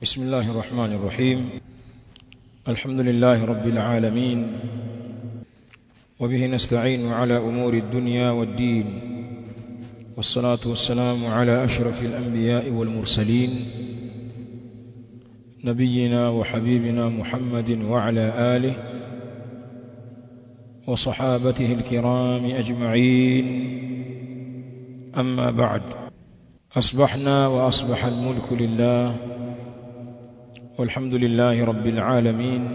بسم الله الرحمن الرحيم. الحمد لله رب العالمين، وبه نستعين على أمور الدنيا والدين، والصلاة والسلام على أشرف الأنبياء والمرسلين، نبينا وحبيبنا محمد وعلى آله وصحابته الكرام أجمعين. أما بعد، أصبحنا وأصبح الملك لله، والحمد لله رب العالمين.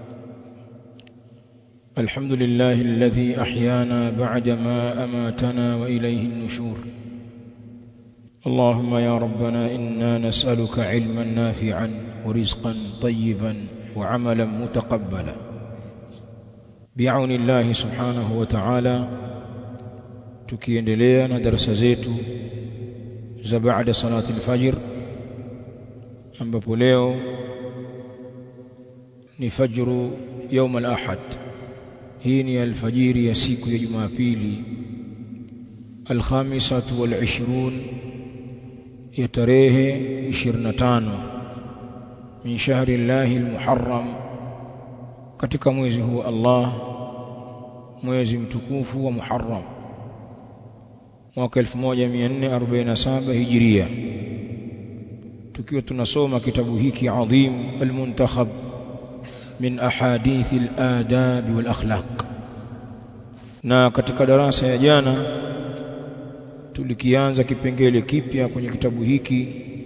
الحمد لله الذي أحيانا بعدما أماتنا وإليه النشور. اللهم يا ربنا إنا نسألك علما نافعا ورزقا طيبا وعملا متقبلا. بعون الله سبحانه وتعالى tukiendelea na darasa zetu za baada salati al-fajr, ambapo leo ni fajru يوم الأحد. hii ni alfajiri ya siku ya Jumapili al-khamisatu wal-20 ya tarehe 25 min shahri Allahi al-Muharram, katika mwezi huu Allah, mwezi mtukufu wa Muharram, mwaka 1447 Hijria, tukiwa tunasoma kitabu hiki adhim al-Muntakhab min ahadith al-adab wal akhlaq. Na katika darasa ya jana tulikianza kipengele kipya kwenye kitabu hiki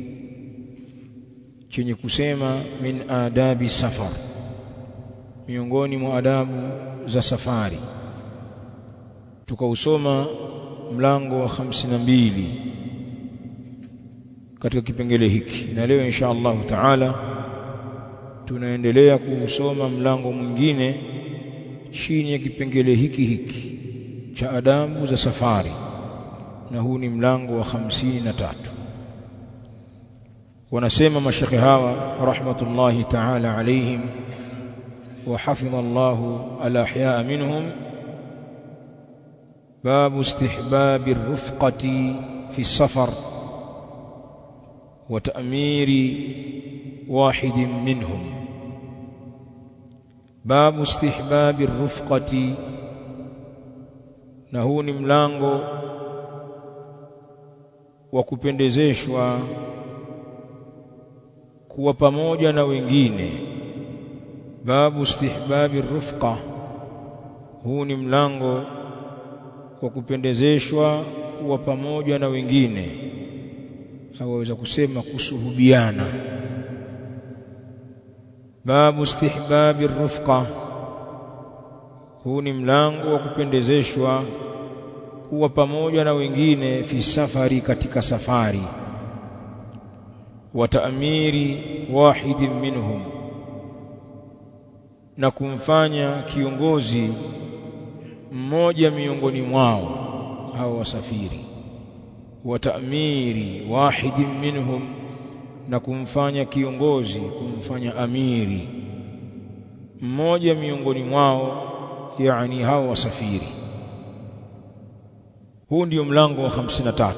chenye kusema min adabi safar, miongoni mwa adabu za safari. Tukausoma mlango wa 52 katika kipengele hiki, na leo insha Allah taala tunaendelea kusoma mlango mwingine chini ya kipengele hiki cha adabu za safari, na huu ni mlango wa 53. wanasema mashekhe hawa rahmatullahi taala alaihim wa hafidha Allahu al-ahyaa minhum: باب استحباب الرفقة في السفر وتأمير واحد منهم. باب استحباب الرفقة، na huu ni mlango wa kupendezeshwa kuwa pamoja na wengine. Babu istihbabi rufqa, huu ni mlango wa kupendezeshwa kuwa pamoja na wengine, au waweza kusema kusuhubiana. Babu istihbabi rufqa, huu ni mlango wa kupendezeshwa kuwa pamoja na wengine fi safari, katika safari. Wa ta'miri wahidin minhum, na kumfanya kiongozi mmoja miongoni mwao hao wasafiri. Wa ta'miri wahidin minhum, na kumfanya kiongozi, kumfanya amiri mmoja miongoni mwao, yani hao wasafiri. Huu ndio mlango wa 53.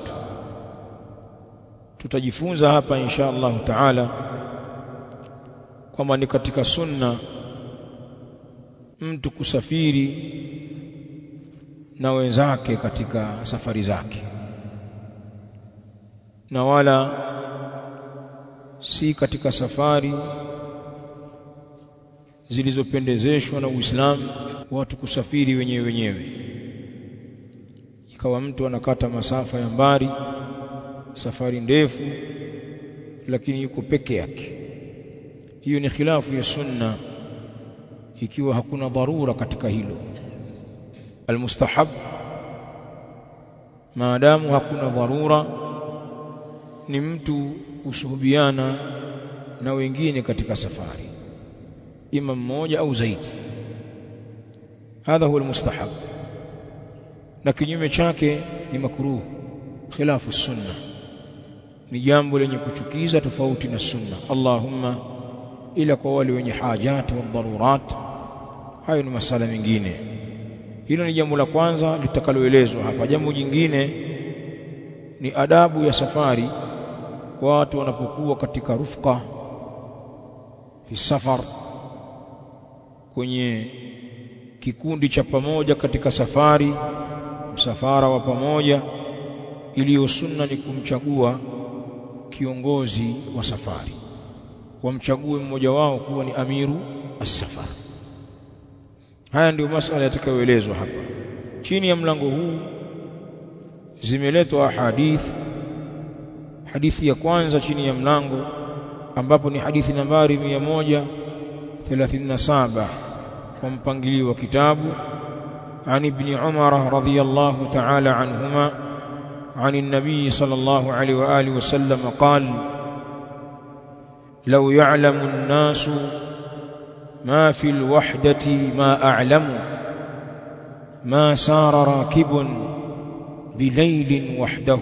Tutajifunza hapa insha Allah taala kwamba ni katika sunna mtu kusafiri na wenzake katika safari zake, na wala si katika safari zilizopendezeshwa na Uislamu watu kusafiri wenyewe. Ikawa mtu anakata masafa ya mbali, safari ndefu, lakini yuko peke yake. Hiyo ni khilafu ya sunna, ikiwa hakuna dharura katika hilo. Almustahab, maadamu hakuna dharura, ni mtu kusuhubiana na wengine katika safari, ima mmoja au zaidi. Hadha huwa almustahab, na kinyume chake ni makruh, khilafu sunna, ni jambo lenye kuchukiza, tofauti na sunna. Allahumma ila kwa wale wenye hajati wa dharurat, hayo ni masala mengine. Hilo ni jambo la kwanza litakaloelezwa hapa. Jambo jingine ni adabu ya safari watu wanapokuwa katika rufqa fi safar, kwenye kikundi cha pamoja katika safari, msafara wa pamoja, iliyo sunna ni kumchagua kiongozi wa safari, wamchague mmoja wao kuwa ni amiru as-safar. Haya ndio masuala yatakayoelezwa hapa. Chini ya mlango huu zimeletwa hadithi ya kwanza chini ya mlango, ambapo ni hadithi nambari 137 kwa mpangilio wa kitabu. An ibn Umar radhiyallahu ta'ala anhuma عن النبي صلى الله عليه وآله وسلم قال: لو يعلم الناس ما في الوحدة ما أعلم ما سار راكب بليل وحده.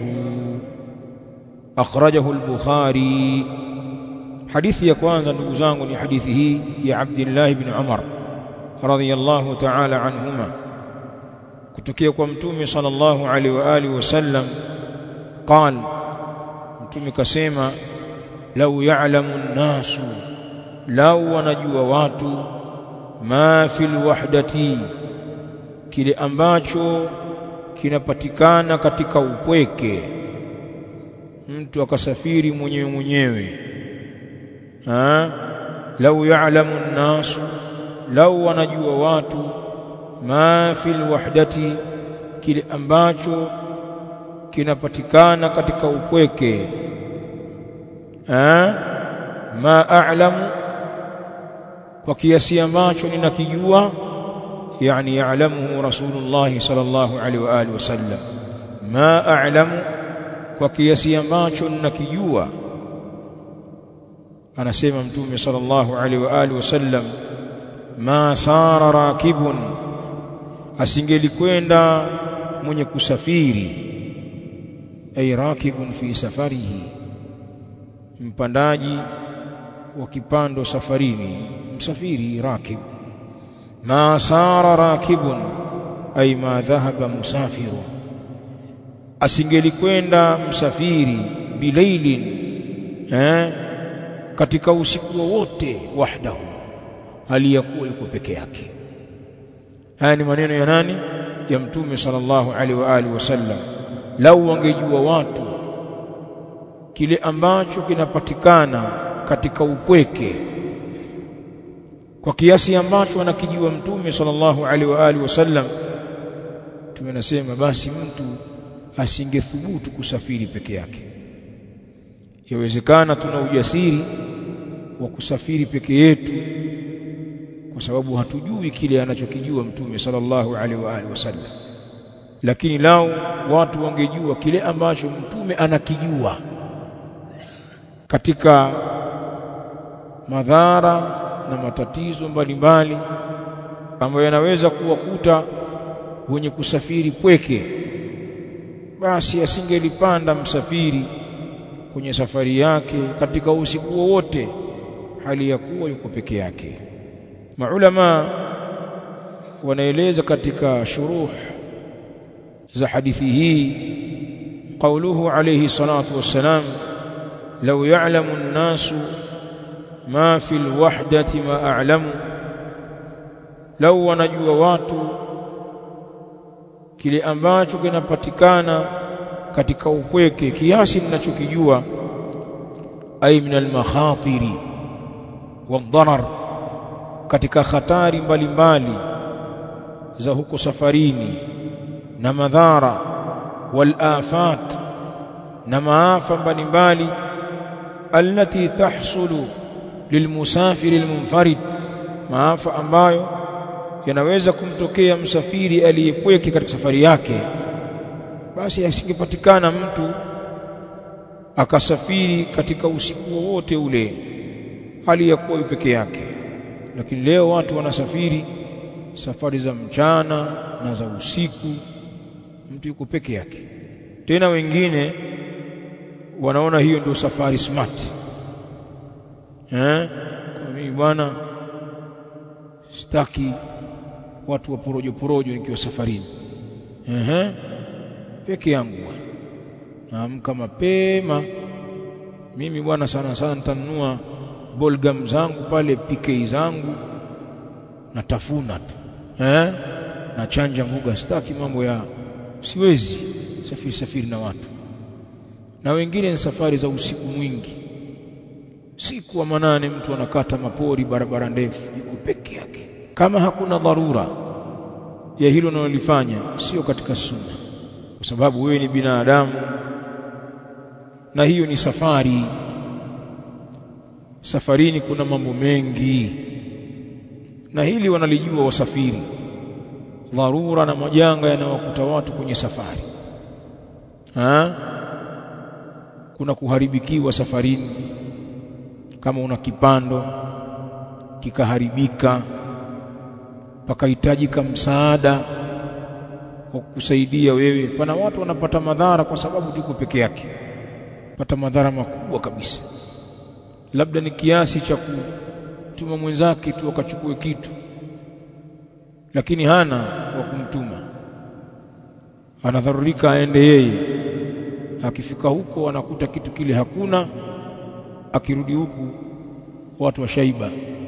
أخرجه البخاري. حديث يكوانزا نقزانه حديثه يا عبد الله بن عمر رضي الله تعالى عنهما kutokea kwa mtume sallallahu alaihi wa alihi wasallam قال, mtume kasema, lau ya'lamu an-nasu, lau wanajua watu, ma fil wahdati, kile ambacho kinapatikana katika upweke. Mtu akasafiri mwenyewe lau ya'lamu an-nasu, lau wanajua watu, ma fil wahdati, kile ambacho kinapatikana katika upweke. Ma a'lamu, kwa kiasi ambacho ninakijua, yani ya'lamuhu Rasulullah sallallahu alaihi wa alihi wasallam. Ma a'lamu, kwa kiasi ambacho ninakijua, anasema mtume sallallahu alaihi wa alihi wasallam, ma sara rakibun, asingelikwenda mwenye kusafiri, ay rakibun fi safarihi, mpandaji wa kipando safarini, msafiri rakib. Ma sara rakibun ay ma dhahaba musafiru, asingelikwenda msafiri bilailin, katika usiku wote, wahdahu, hali yakuwa yuko peke yake. Haya ni maneno ya nani? Ya mtume sallallahu alaihi wa alihi wasallam. Lau wangejua watu kile ambacho kinapatikana katika upweke, kwa kiasi ambacho anakijua mtume sallallahu alaihi wa alihi wasallam, tumenasema basi mtu asingethubutu kusafiri peke yake. Yawezekana tuna ujasiri wa kusafiri peke yetu kwa sababu hatujui kile anachokijua mtume sallallahu alaihi wa alihi wasallam, lakini lao watu wangejua kile ambacho mtume anakijua katika madhara na matatizo mbalimbali ambayo yanaweza kuwakuta wenye kusafiri pweke, basi asingelipanda msafiri kwenye safari yake katika usiku wote, hali ya kuwa yuko peke yake. Maulama wanaeleza katika shuruh za hadithi hii, qauluhu alayhi salatu wassalam, law ya'lamu an-nasu ma fil wahdati ma a'lamu, lau wanajua watu kile ambacho kinapatikana katika upweke kiasi ninachokijua, ay min al-makhatiri wad-darar, katika hatari mbalimbali za huko safarini na madhara, wal afat, na maafa mbalimbali, allati tahsulu lilmusafiri almunfarid, maafa ambayo yanaweza kumtokea msafiri aliyepweke katika safari yake, basi asingepatikana mtu akasafiri katika usiku wote ule hali ya kuwa peke yake. Lakini leo watu wanasafiri safari za mchana na za usiku, mtu yuko peke yake. Tena wengine wanaona hiyo ndio safari smart. Kwa mimi bwana sitaki watu wa porojo nikiwa safarini. Peke yangu bwana, naamka mapema mimi bwana, sana nitanunua bolgam zangu pale, PK zangu natafuna tu, na chanja mbuga, sitaki mambo ya, siwezi safiri na watu. Na wengine ni safari za usiku mwingi, siku wa manane, mtu anakata mapori, barabara ndefu, yuko peke yake. Kama hakuna dharura ya hilo unalolifanya, sio katika sunna, kwa sababu wewe ni binadamu na hiyo ni safari. Safarini kuna mambo mengi, na hili wanalijua wasafiri, dharura na majanga yanayowakuta watu kwenye safari. Kuna kuharibikiwa safarini, kama una kipando kikaharibika, pakahitajika msaada wa kukusaidia wewe. Pana watu wanapata madhara kwa sababu tuko peke yake, pata madhara makubwa kabisa. Labda ni kiasi cha kutuma mwenzake tu akachukue kitu, lakini hana wa kumtuma, anadharurika aende yeye. Akifika huko anakuta kitu kile hakuna, akirudi huku watu washaiba.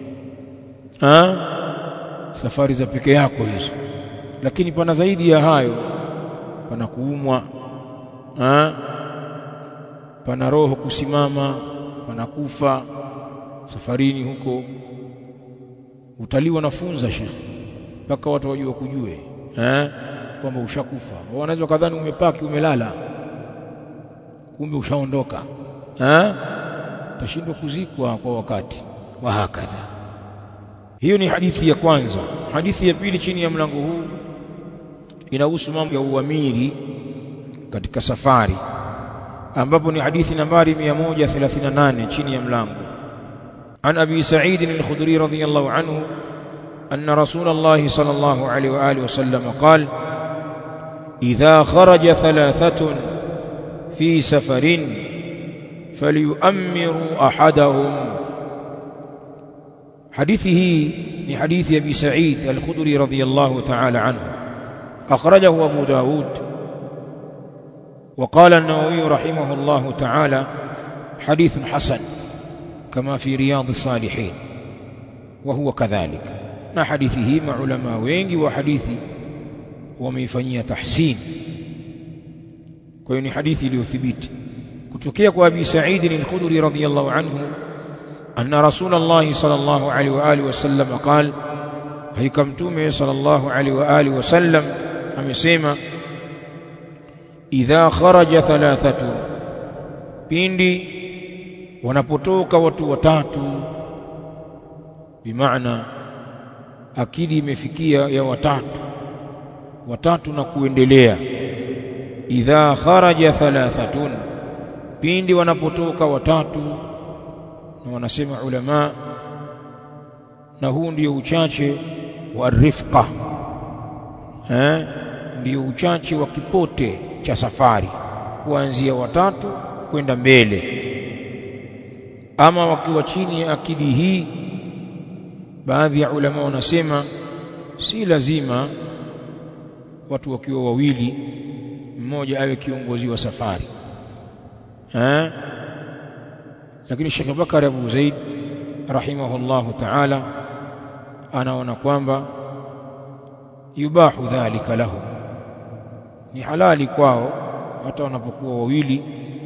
Safari za peke yako hizo. Lakini pana zaidi ya hayo, pana kuumwa, pana roho kusimama, pana kufa safarini huko. Utalii wanafunza shekhi, mpaka watu wajue kujue kwamba ushakufa. Wanaweza kadhani umepaki umelala, kumbe ushaondoka. Utashindwa kuzikwa kwa wakati wa hakadha. Hiyo ni hadithi ya kwanza. Hadithi ya pili chini ya mlango huu inahusu mambo ya uamiri katika safari, ambapo ni hadithi nambari 138 chini ya mlango. An Abi Sa'id al-Khudri radhiyallahu anhu anna Rasulullah sallallahu alayhi wa alihi wasallam qala idha kharaja thalathatun fi safarin falyu'ammiru ahadahum. Hadithi hii ni hadithi ya Abi Sa'id al-Khudri radhiyallahu ta'ala anhu, akhrajahu Abu Dawud. وقال النووي رحمه الله تعالى حديث حسن كما في رياض الصالحين، وهو كذلك. na hadithi hii maulama wengi wa hadithi wameifanyia tahsin, kwa hiyo ni hadithi iliyothibiti kutokea kwa Abi Sa'id al-Khudri radhiyallahu anhu anna Rasulullah sallallahu alaihi wa alihi wasallam qala, hakika Mtume sallallahu alaihi wa alihi wasallam amesema, idha kharaja thalathatu, pindi wanapotoka watu watatu, bimaana akidi imefikia ya watatu na kuendelea. Idha kharaja thalathatun, pindi wanapotoka watatu, na wanasema ulama, na huu ndio uchache wa rifqa, ndio uchache wa kipote cha safari, kuanzia watatu kwenda mbele. Ama wakiwa chini ya akidi hii, baadhi ya ulama wanasema si lazima watu wakiwa wawili mmoja awe kiongozi wa safari. Lakini Sheikh Bakar Abu Zaid rahimahullahu ta'ala anaona kwamba yubahu dhalika lahu, ni halali kwao hata wanapokuwa wawili,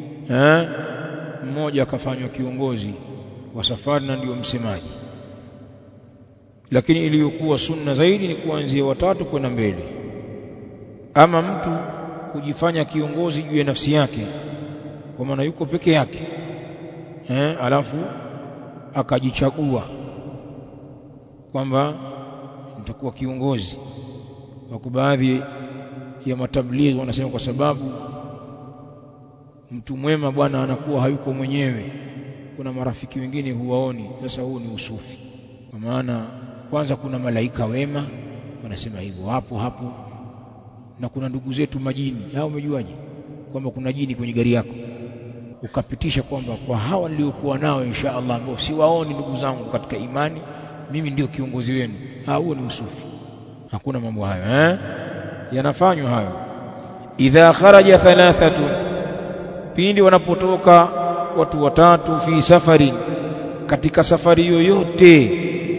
mmoja akafanywa kiongozi wa safari na ndio msemaji. Lakini iliyokuwa sunna zaidi ni kuanzia watatu kwenda mbele. Ama mtu kujifanya kiongozi juu ya nafsi yake, kwa maana yuko peke yake, alafu akajichagua kwamba nitakuwa kiongozi. Wako baadhi ya matablighi wanasema kwa sababu mtu mwema bwana anakuwa hayuko mwenyewe, kuna marafiki wengine huwaoni. Sasa huu ni usufi, kwa maana kwanza kuna malaika wema wanasema hivyo hapo, na kuna ndugu zetu majini. Hao umejuaje kwamba kuna jini kwenye gari yako, ukapitisha kwamba kwa hawa niliokuwa nao insha Allah, ambao siwaoni ndugu zangu katika imani, mimi ndio kiongozi wenu? Huo ni usufi. Hakuna mambo hayo, yanafanywa hayo. Idha kharaja thalathatu, pindi wanapotoka watu watatu, fi safari, katika safari yoyote,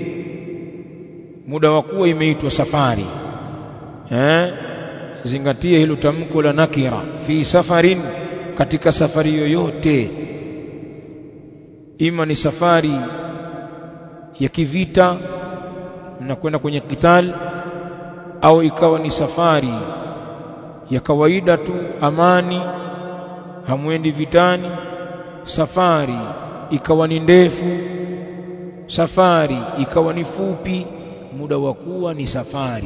muda wa kuwa imeitwa safari. Zingatia hilo tamko la nakira, fi safarin, katika safari yoyote, ima ni safari ya kivita mnakwenda kwenye kital, au ikawa ni safari ya kawaida tu, amani, hamwendi vitani, safari ikawa ni ndefu, safari ikawa ni fupi, muda wa kuwa ni safari.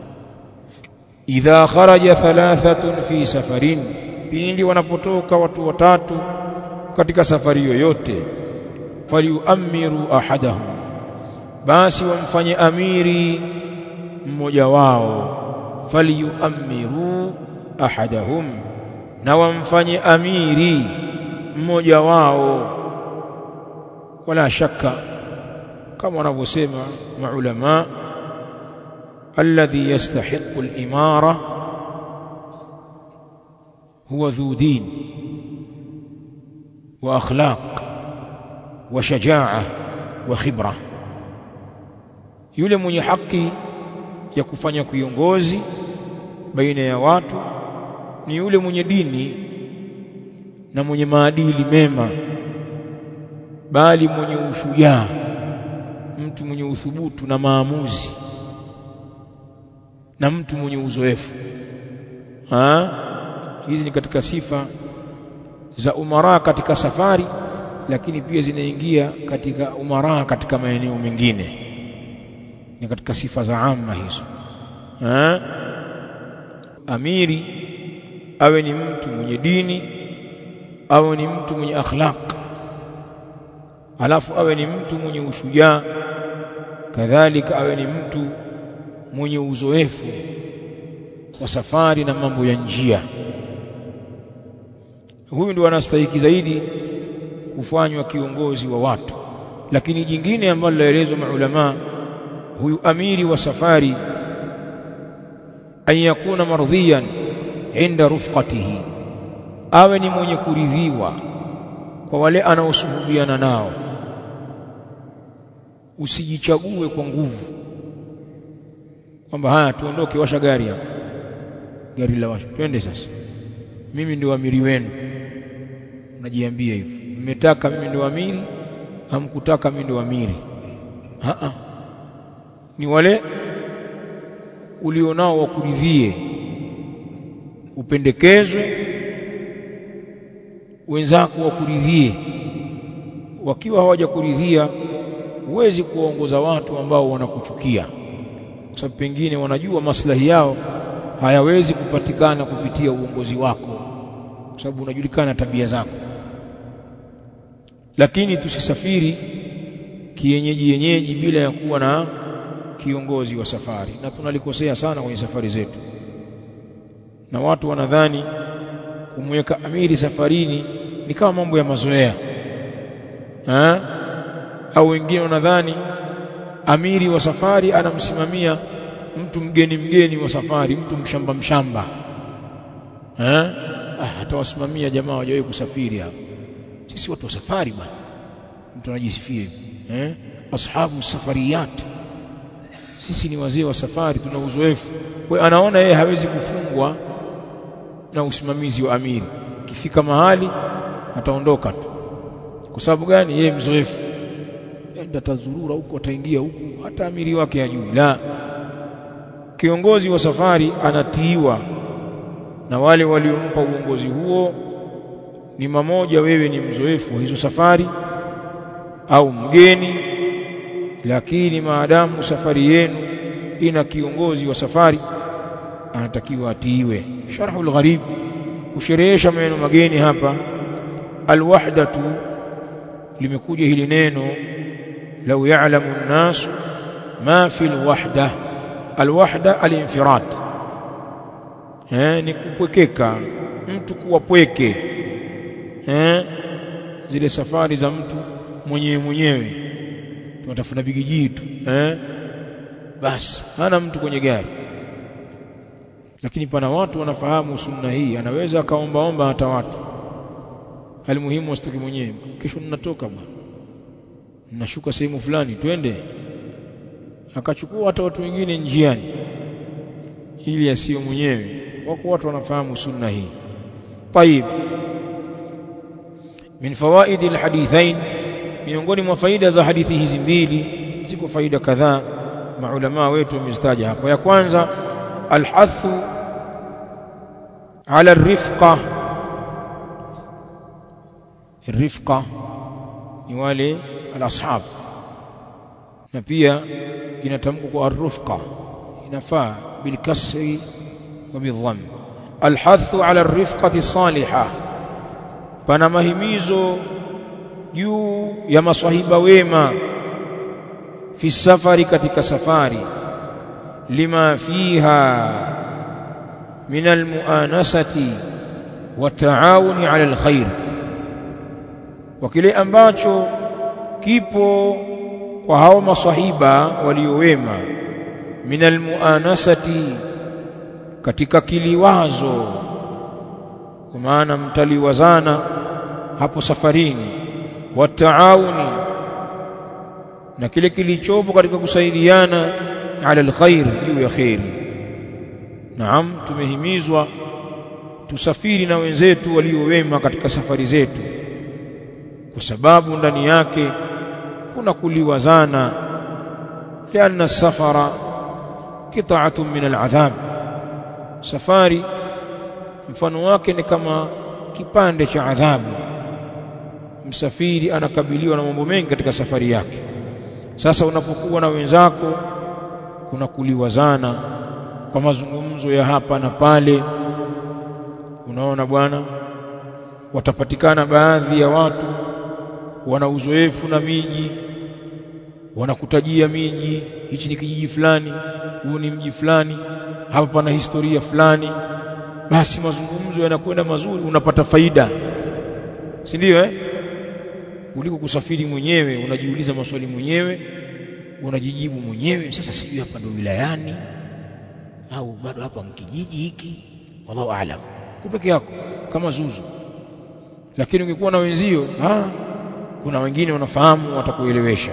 Idha kharaja thalathatun fi safarin, pindi wanapotoka watu watatu katika safari yoyote, falyuamiru ahadahum, basi wamfanye amiri mmoja wao. Falyuamiru ahadahum, na wamfanye amiri mmoja wao. Wala shaka, kama wanavyosema maulama, alladhi yastahiqu al-imara huwa dhu din wa akhlaq wa shajaa wa khibra. Yule mwenye haki ya kufanya kiongozi baina ya watu ni yule mwenye dini na mwenye maadili mema, bali mwenye ushujaa, mtu mwenye uthubutu na maamuzi, na mtu mwenye uzoefu. Hizi ni katika sifa za umara katika safari, lakini pia zinaingia katika umara katika maeneo mengine, ni katika sifa za amma hizo. Amiri awe ni mtu mwenye dini, awe ni mtu mwenye akhlaq, alafu awe ni mtu mwenye ushujaa, kadhalika awe ni mtu mwenye uzoefu wa safari na mambo ya njia. Huyu ndio anastahili zaidi kufanywa kiongozi wa watu. Lakini jingine ambalo laelezwa maulama, huyu amiri wa safari, an yakuna mardhiyan inda rufqatihi, awe ni mwenye kuridhiwa kwa wale anaosuhubiana nao. Usijichague kwa nguvu kwamba haya tuondoke, washa gari hapo, gari la washa, twende sasa, mimi ndio amiri wenu. Unajiambia hivyo, mmetaka mimi ndio amiri, hamkutaka mimi ndio amiri. Ni wale ulionao wakuridhie, upendekezwe, wenzako wakuridhie. Wakiwa hawajakuridhia, huwezi kuwaongoza watu ambao wanakuchukia, kwa sababu pengine wanajua maslahi yao hayawezi kupatikana kupitia uongozi wako, kwa sababu unajulikana tabia zako. Lakini tusisafiri kienyeji bila ya kuwa na kiongozi wa safari, na tunalikosea sana kwenye safari zetu. Na watu wanadhani kumweka amiri safarini ni kama mambo ya mazoea, au wengine wanadhani amiri wa safari anamsimamia mtu mgeni wa safari, mtu mshamba. Atawasimamia jamaa hawajawahi kusafiri hapa. Sisi watu wa safari bwana, mtu anajisifia hivi, ashabu safariyat, sisi ni wazee wa safari, tuna uzoefu. Kwa hiyo anaona yeye hawezi kufungwa na usimamizi wa amiri. Kifika mahali ataondoka tu. Kwa sababu gani? Yeye mzoefu, enda tazurura huko, ataingia huku, hata amiri wake hajui. La, kiongozi wa safari anatiiwa na wale waliompa uongozi huo. Ni mamoja wewe ni mzoefu wa hizo safari au mgeni, lakini maadamu safari yenu ina kiongozi wa safari, anatakiwa atiiwe. Sharhul Gharib, kusherehesha maneno mageni hapa. Alwahdatu, limekuja hili neno, law ya'lamu an-nas ma fi alwahda. Alwahda alinfirad, ni kupwekeka, mtu kuwa pweke. Zile safari za mtu mwenyewe, tunatafuna bigiji tu, basi hana mtu kwenye gari. Lakini pana watu wanafahamu sunna hii, anaweza akaombaomba hata watu, hali muhimu wasitoke mwenyewe. Kesho ninatoka bwana, nashuka sehemu fulani twende, akachukua hata watu wengine njiani ili asiyo mwenyewe. Wako watu wanafahamu sunna hii. Tayib, min fawaidi alhadithain, miongoni mwa faida za hadithi hizi mbili, ziko faida kadhaa maulama wetu wamezitaja hapo. Ya kwanza, alhathu ala arifqa. Arifqa ni wale alashab, na pia inatamkwa kwa arifqa, inafaa bilkasri wa bidhamm. Alhathu ala arifqati salihah, pana mahimizo juu ya maswahiba wema, fi safari, katika safari, lima fiha min almuanasati wa taawuni ala alkhair, wa kile ambacho kipo kwa hao maswahiba waliowema, min almuanasati, katika kiliwazo, kwa maana mtaliwazana hapo safarini, wa taawuni, na kile kilichopo katika kusaidiana, ala alkhair, juu ya khairi. Naam, tumehimizwa tusafiri na wenzetu waliowema katika safari zetu, kwa sababu ndani yake kuna kuliwazana, lianna safara qita'atun min al'adhab, safari mfano wake ni kama kipande cha adhabu. Msafiri anakabiliwa na mambo mengi katika safari yake. Sasa unapokuwa na wenzako, kuna kuliwazana kwa mazungumzo ya hapa na pale. Unaona bwana, watapatikana baadhi ya watu wana uzoefu na miji, wanakutajia miji, hichi ni kijiji fulani, huu ni mji fulani, hapa pana historia fulani. Basi mazungumzo yanakwenda mazuri, unapata faida, si ndio kuliko kusafiri mwenyewe, unajiuliza maswali mwenyewe, unajijibu mwenyewe. Sasa sijui hapa ndo wilayani au bado hapa mkijiji hiki, wallahu aalam, kupeke yako kama zuzu. Lakini ungekuwa na wenzio, kuna wengine wanafahamu, watakuelewesha.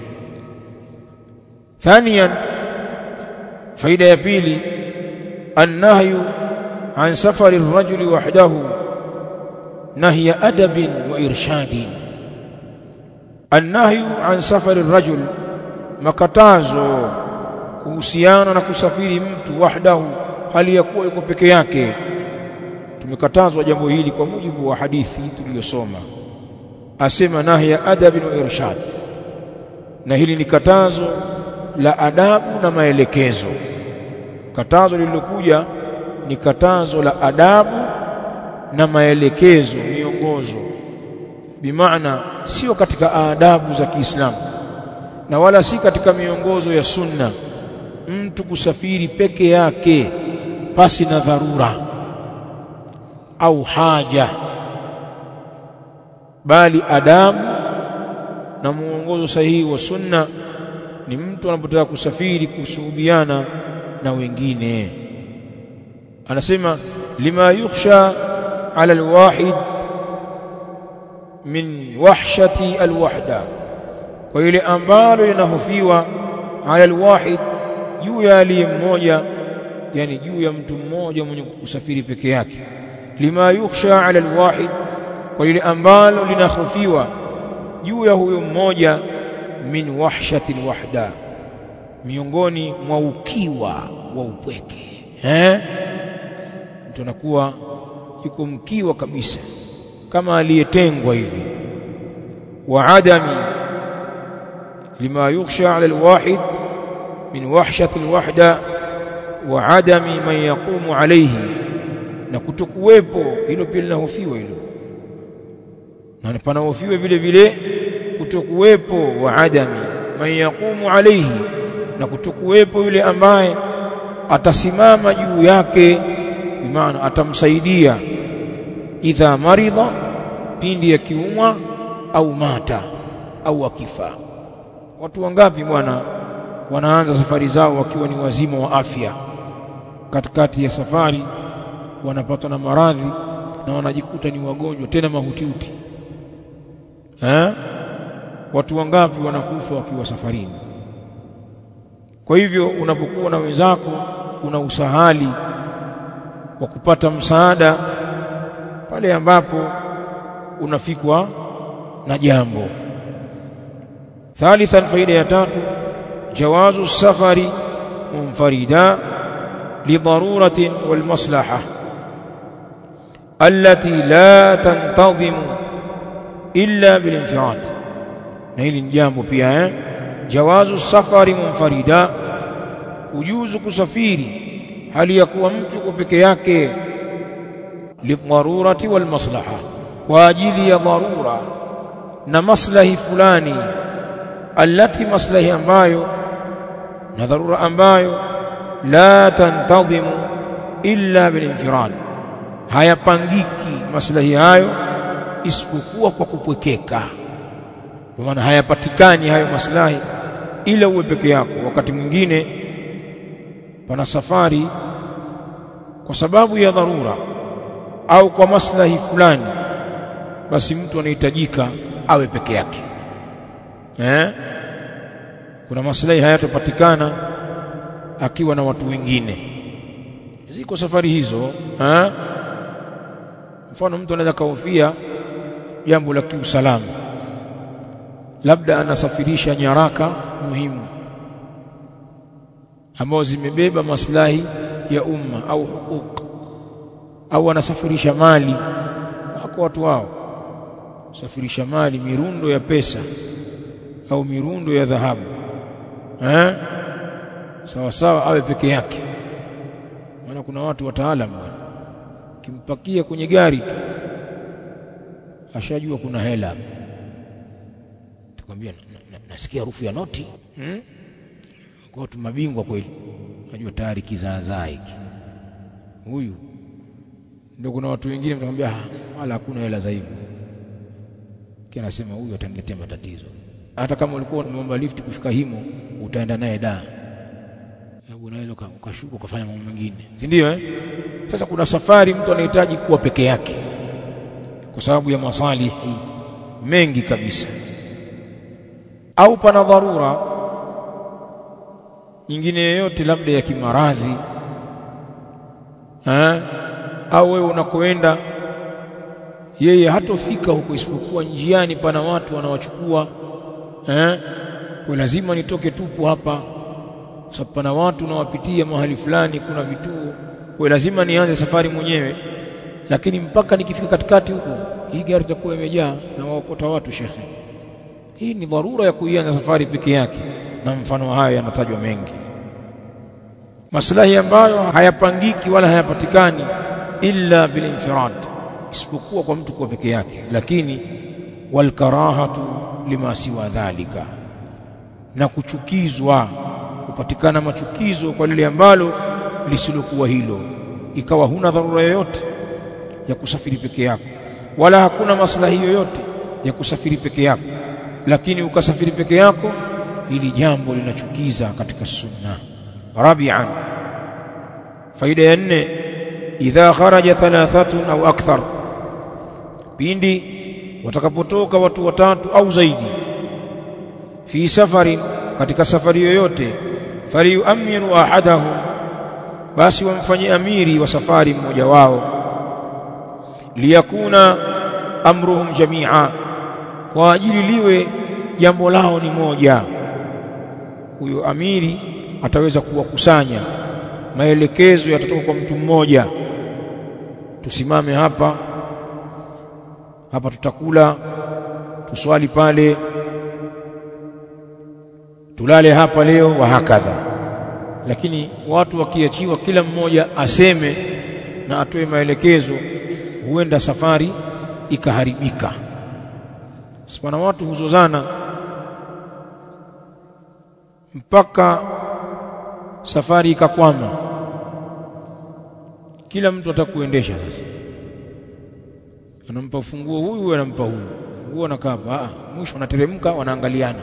Thaniyan, faida ya pili, annahyu an safari ar-rajuli wahdahu nahya adabin wa irshadin. Annahyu an safari ar-rajul, makatazo kuhusiana na kusafiri mtu wahdahu, hali ya kuwa yuko peke yake. Tumekatazwa jambo hili kwa mujibu wa hadithi tuliyosoma. Asema nahya adabin wa irshad, na hili ni katazo la adabu na maelekezo. Katazo lililokuja ni katazo la adabu na maelekezo, miongozo. Bimaana sio katika adabu za Kiislamu na wala si katika miongozo ya sunna mtu kusafiri peke yake pasi na dharura au haja, bali adabu na muongozo sahihi wa sunna ni mtu anapotaka kusafiri kusuhubiana na wengine. Anasema lima yukhsha ala alwahid min wahshati alwahda, kwa ile ambalo linahofiwa, ala alwahid, juu ya aliye mmoja, yani juu ya mtu mmoja mwenye kusafiri peke yake. Lima yukhsha ala alwahid, kwa ile ambalo linahofiwa juu ya huyo mmoja, min wahshati alwahda, miongoni mwa ukiwa wa upweke. Mtu anakuwa yuko mkiwa kabisa, kama aliyetengwa hivi. Wa adami, lima yukhsha ala alwahid min wahshati alwahda wa adami man yaqumu alayhi, na kutokuwepo, hilo pia linahofiwa hilo, na panahofiwa vile vile kutokuwepo wa adami man yaqumu alayhi, na kutokuwepo yule ambaye atasimama juu yake, bimaana atamsaidia, idha marida, pindi akiumwa, au mata, au akifa. Watu wangapi bwana wanaanza safari zao wakiwa ni wazima wa afya, katikati ya safari wanapatwa na maradhi na wanajikuta ni wagonjwa tena mahutiuti. watu wangapi wanakufa wakiwa safarini. Kwa hivyo unapokuwa na wenzako kuna usahali wa kupata msaada pale ambapo unafikwa na jambo. Thalithan, faida ya tatu, jawazu safari munfarida lidaruratin wal maslaha allati la tantadhimu illa bil infirad. Na hili ni jambo pia jawazu safari munfarida, kujuzu kusafiri hali ya kuwa mtu yuko peke yake, lidarurati wal maslaha, kwa ajili ya dharura na maslahi fulani, allati, maslahi ambayo na dharura ambayo la tantadhimu illa bil infirad, hayapangiki maslahi hayo isipokuwa kwa kupwekeka. Kwa maana hayapatikani hayo maslahi ila uwe peke yako. Wakati mwingine pana safari kwa sababu ya dharura au kwa maslahi fulani, basi mtu anahitajika awe peke yake. Kuna maslahi hayatopatikana akiwa na watu wengine. Ziko safari hizo. Mfano, mtu anaweza kahofia jambo la kiusalama, labda anasafirisha nyaraka muhimu ambazo zimebeba maslahi ya umma au hukuk, au anasafirisha mali. Wako watu wao safirisha mali, mirundo ya pesa au mirundo ya dhahabu, sawa sawa awe peke yake. Maana kuna watu wataalamu, kimpakia kwenye gari tu ashajua kuna hela. Tukwambia nasikia harufu ya noti. Kwa watu mabingwa kweli, najua tayari kizaazaa hiki. Huyu ndio. Kuna watu wengine mtakwambia wala hakuna hela za hivyo, kile anasema huyu ataniletea matatizo. Hata kama ulikuwa umeomba lift kufika Himo, utaenda naye da, unaweza ukashuka ukafanya mambo mengine, si ndio? Sasa kuna safari mtu anahitaji kuwa peke yake kwa sababu ya masalihi mengi kabisa, au pana dharura nyingine yoyote, labda ya kimaradhi, au wewe unakoenda yeye hatofika huko isipokuwa njiani pana watu wanawachukua, kwa lazima nitoke tupu hapa sababu pana watu nawapitia mahali fulani, kuna vituo, kwa lazima nianze safari mwenyewe. Lakini mpaka nikifika katikati huko, hii gari itakuwa imejaa na waokota watu. Shekhe, hii ni dharura ya kuianza safari peke yake. Na mfano haya yanatajwa mengi, maslahi ambayo hayapangiki wala hayapatikani illa bil infirad, isipokuwa kwa mtu kuwa peke yake. Lakini wal karahatu lima siwa dhalika, na kuchukizwa, kupatikana machukizo kwa lile ambalo lisilokuwa hilo, ikawa huna dharura yoyote ya kusafiri peke yako wala hakuna maslahi yoyote ya kusafiri peke yako, lakini ukasafiri peke yako, hili jambo linachukiza katika sunna. Rabi'an, faida ya 4, idha kharaja thalathatun au akthar, pindi watakapotoka watu watatu au zaidi, fi safarin, katika safari yoyote, faliyuaminu ahadahum, basi wamfanyie amiri wa safari mmoja wao, liyakuna amruhum jamia, kwa ajili liwe jambo lao ni moja. Huyo amiri ataweza kuwakusanya, maelekezo yatatoka kwa mtu mmoja. Tusimame hapa tutakula, tuswali pale, tulale hapa leo, wa hakadha. Lakini watu wakiachiwa kila mmoja aseme na atoe maelekezo, huenda safari ikaharibika. Sipana watu huzozana mpaka safari ikakwama, kila mtu atakuendesha. Sasa anampa funguo huyu, anampa huyu funguo, na kapa mwisho wanateremka, wanaangaliana.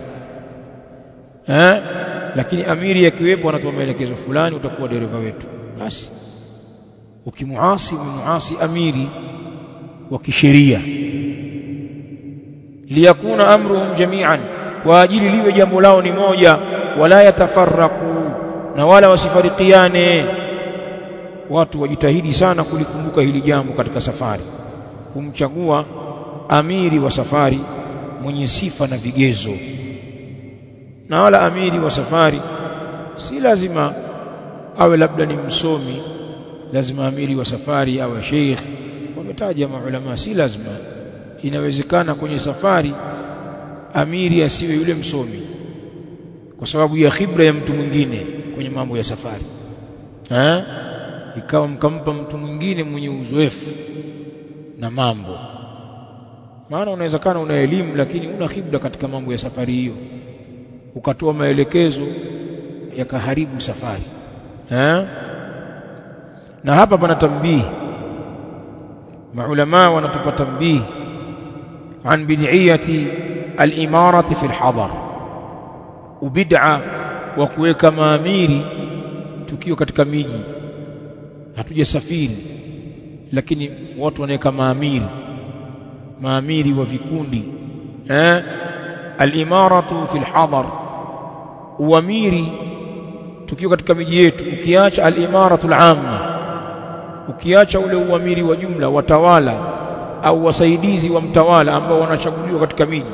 Lakini amiri akiwepo anatoa maelekezo fulani, utakuwa dereva wetu. Basi ukimuasi amiri wa kisheria. Liyakuna amruhum jami'an, kwa ajili liwe jambo lao ni moja, wala yatafarraqu, na wala wasifarikiane. Watu wajitahidi sana kulikumbuka hili jambo katika safari, kumchagua amiri wa safari mwenye sifa na vigezo. Na wala amiri wa safari si lazima awe labda ni msomi, lazima amiri wa safari awe sheikh. Wametaja maulama, si lazima. Inawezekana kwenye safari amiri asiwe yule msomi kwa sababu ya khibra ya mtu mwingine kwenye mambo ya safari, ikawa mkampa mtu mwingine mwenye uzoefu na mambo. Maana unawezekana una elimu lakini una khibra katika mambo ya safari hiyo, ukatoa maelekezo yakaharibu safari. Na hapa pana tambii, maulama wanatupa tambii an bid'iyati al-imarati fi al-hadar, ubid'a wa kuweka maamiri tukio katika miji. Hatujasafiri lakini watu wanaweka maamiri wa vikundi. Al-imaratu fi al-hadar, uamiri tukio katika miji yetu. Ukiacha al-imaratu al-amma, ukiacha ule uamiri wa jumla, watawala au wasaidizi wa mtawala ambao wanachaguliwa katika miji,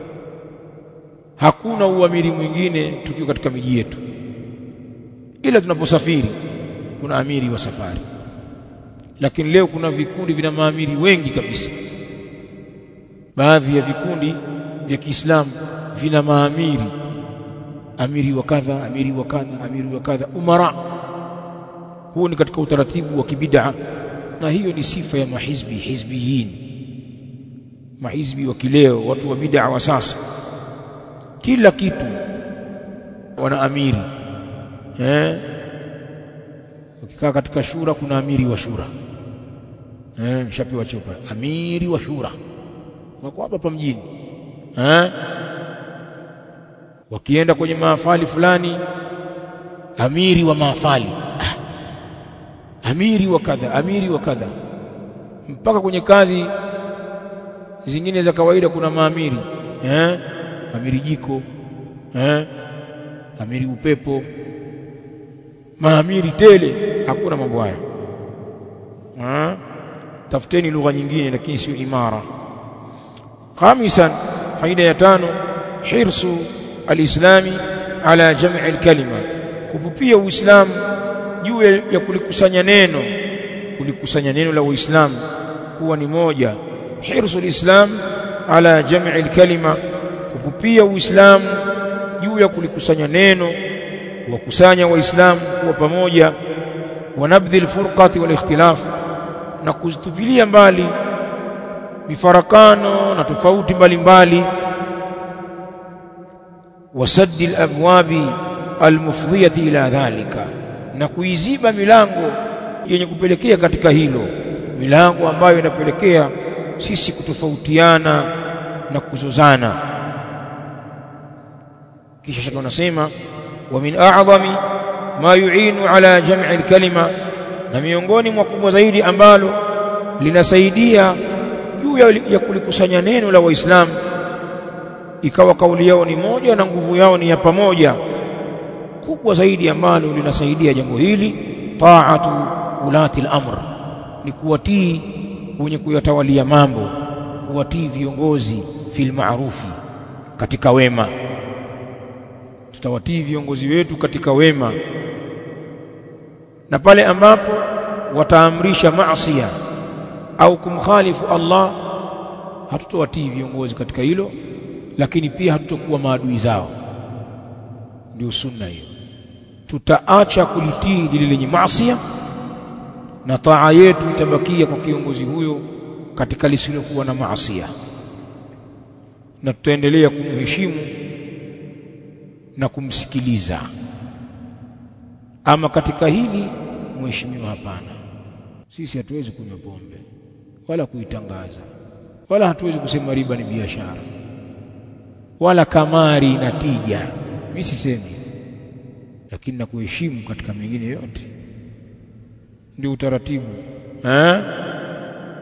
hakuna uamiri mwingine tukio katika miji yetu. Ila tunaposafiri kuna amiri wa safari, lakini leo kuna vikundi vina maamiri wengi kabisa. Baadhi ya vikundi vya Kiislamu vina maamiri, amiri wa kadha, amiri wa kadha, amiri wa kadha, umara. Huo ni katika utaratibu wa kibid'a, na hiyo ni sifa ya hizbiyin, mahizbi wa kileo, watu wa bid'a wa sasa. Kila kitu wana amiri. Ukikaa katika shura kuna amiri wa shura, shapewa chopa, amiri wa shura wako hapa mjini. Wakienda kwenye mahafali fulani, amiri wa mahafali, amiri wa kadha, amiri wa kadha. Mpaka kwenye kazi zingine za kawaida kuna maamiri, amiri jiko, amiri upepo, maamiri tele. Hakuna mambo haya. Tafuteni lugha nyingine lakini sio imara. Khamisan, faida ya 5, hirsu alislami ala jam'i alkalima, kupupia Uislamu juu ya kulikusanya neno la Uislamu kuwa ni moja. Hirsu alislam ala jam'i alkalima, kupupia Uislamu juu ya kulikusanya neno, kuwakusanya Waislamu kuwa pamoja. Wa nabdhi alfurqati wal ikhtilaf, na kuzitupilia mbali mifarakano na tofauti mbalimbali. Wasaddi alabwabi almufdhiyati ila dhalika, na kuiziba milango yenye kupelekea katika hilo, milango ambayo inapelekea sisi kutofautiana na kuzozana. Kisha shaka unasema wa min a'zami ma yu'inu ala jam'i al-kalima, na miongoni mwa kubwa zaidi ambalo linasaidia juu ya kulikusanya neno la Waislamu ikawa kauli yao ni moja na nguvu yao ni ya pamoja, kubwa zaidi ambalo linasaidia jambo hili, ta'atu ulati al-amr, ni kuwatii wenye kuyatawalia mambo, kuwatii viongozi fil ma'rufi, katika wema. Tutawatii viongozi wetu katika wema, na pale ambapo wataamrisha maasiya au kumkhalifu Allah, hatutowatii viongozi katika hilo, lakini pia hatutokuwa maadui zao. Ndio sunna hiyo. Tutaacha kulitii lile lenye maasiya, na taa yetu itabakia kwa kiongozi huyo katika lisilokuwa na maasiya, na tutaendelea kumheshimu na kumsikiliza. Ama katika hili mheshimiwa, hapana, sisi hatuwezi kunywa pombe wala kuitangaza, wala hatuwezi kusema riba ni biashara, wala kamari na tija. Mimi sisemi, lakini na kuheshimu katika mengine yote. Ndio utaratibu.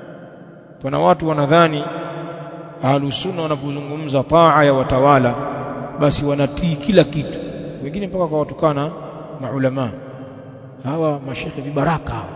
Pana watu wanadhani Ahlus Sunna wanapozungumza taa ya watawala basi wanatii kila kitu. Wengine mpaka kwa watukana maulama hawa, mashekhe vibaraka hawa,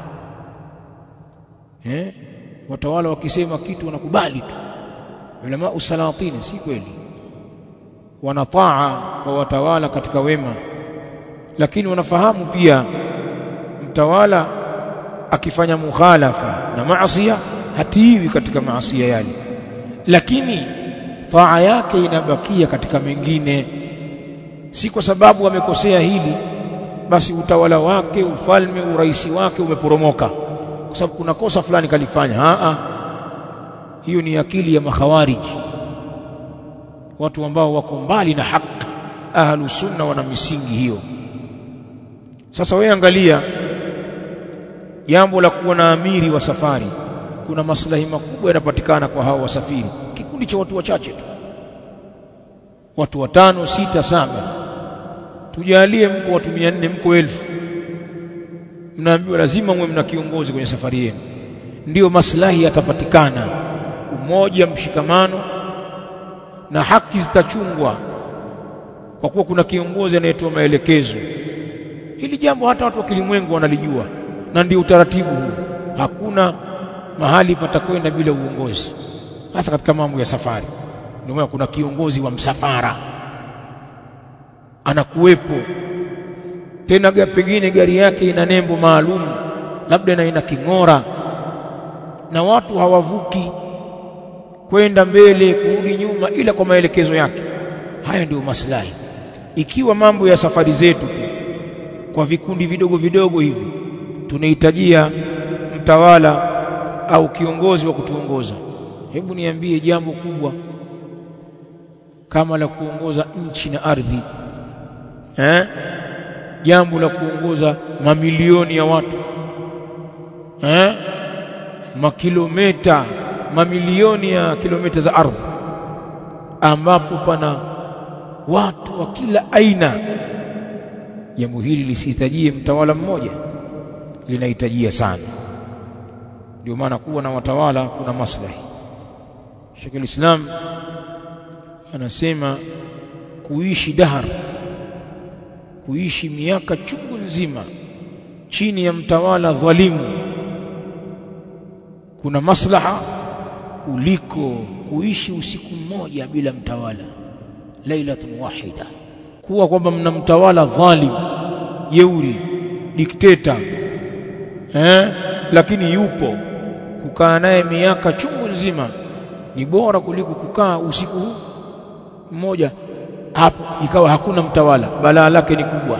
watawala wakisema kitu wanakubali tu. Ulama usalatini si kweli, wanataa kwa watawala katika wema, lakini wanafahamu pia mtawala akifanya mukhalafa na maasiya hatiwi katika maasiya yale, lakini taa yake inabakia katika mengine. Si kwa sababu amekosea hili basi utawala wake, ufalme, uraisi wake umeporomoka kwa sababu kuna kosa fulani kalifanya. Hiyo ni akili ya makhawariji, watu ambao wako mbali na haki. Ahlu sunna wana misingi hiyo. Sasa wewe angalia jambo la kuwa na amiri wa safari, kuna maslahi makubwa yanapatikana kwa hao wasafiri. Kikundi cha watu wachache tu, watu 5, 6, 7, tujalie mko watu 400, mko 1000, mnaambiwa lazima mwe mna kiongozi kwenye safari yenu, ndio maslahi yatapatikana, umoja, mshikamano na haki zitachungwa kwa kuwa kuna kiongozi anayetoa maelekezo. Hili jambo hata watu wa kilimwengu wanalijua, na ndio utaratibu huu. Hakuna mahali patakwenda bila uongozi, hasa katika mambo ya safari. Ndio maana kuna kiongozi wa msafara anakuwepo, tena pengine gari yake ina nembo maalum, labda na ina king'ora, na watu hawavuki kwenda mbele kurudi nyuma ila kwa maelekezo yake. Haya ndio maslahi. Ikiwa mambo ya safari zetu tu kwa vikundi vidogo vidogo hivi, tunahitajia mtawala au kiongozi wa kutuongoza. Hebu niambie jambo kubwa kama la kuongoza nchi na ardhi, jambo la kuongoza mamilioni ya watu, makilomita, mamilioni ya kilomita za ardhi, ambapo pana watu wa kila aina. Jambo hili lisihitajie mtawala mmoja, linahitajia sana. Ndio maana kuwa na watawala kuna maslahi. Sheikh al-Islam anasema kuishi dahar, kuishi miaka chungu nzima chini ya mtawala dhalimu kuna maslaha kuliko kuishi usiku mmoja bila mtawala, lailatun wahida. Kuwa kwamba mna mtawala dhalim, jeuri, dikteta, lakini yupo, kukaa naye miaka chungu nzima ni bora kuliko kukaa usiku mmoja hapo ikawa hakuna mtawala, balaa lake ni kubwa.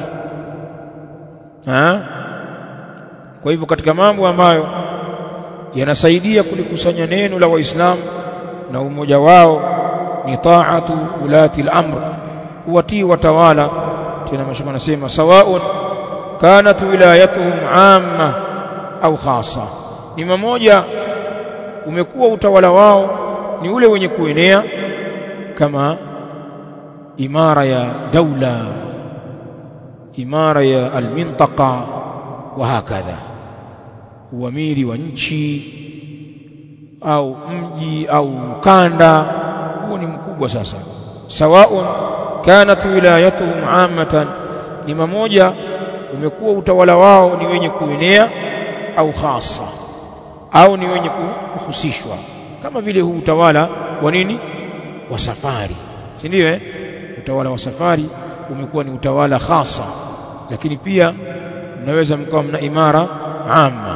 Kwa hivyo katika mambo ambayo yanasaidia kulikusanya neno la Waislamu na umoja wao ni taatu ulati al-amr, kuwatii watawala. Tena mashaka anasema sawaun kanat wilayatuhum amma au khassa, ni mmoja umekuwa utawala wao ni ule wenye kuenea kama imara ya daula, imara ya almintaqa wa hakadha, uamiri wa nchi au mji au kanda, huo ni mkubwa. Sasa sawaun kanat wilayatuhum ammatan, ni mmoja umekuwa utawala wao ni wenye kuenea au khassa, au ni wenye kuhusishwa, kama vile huu utawala wa nini, wa safari, si ndio? Utawala wa safari umekuwa ni utawala khassa, lakini pia mnaweza mkawa mna imara amma.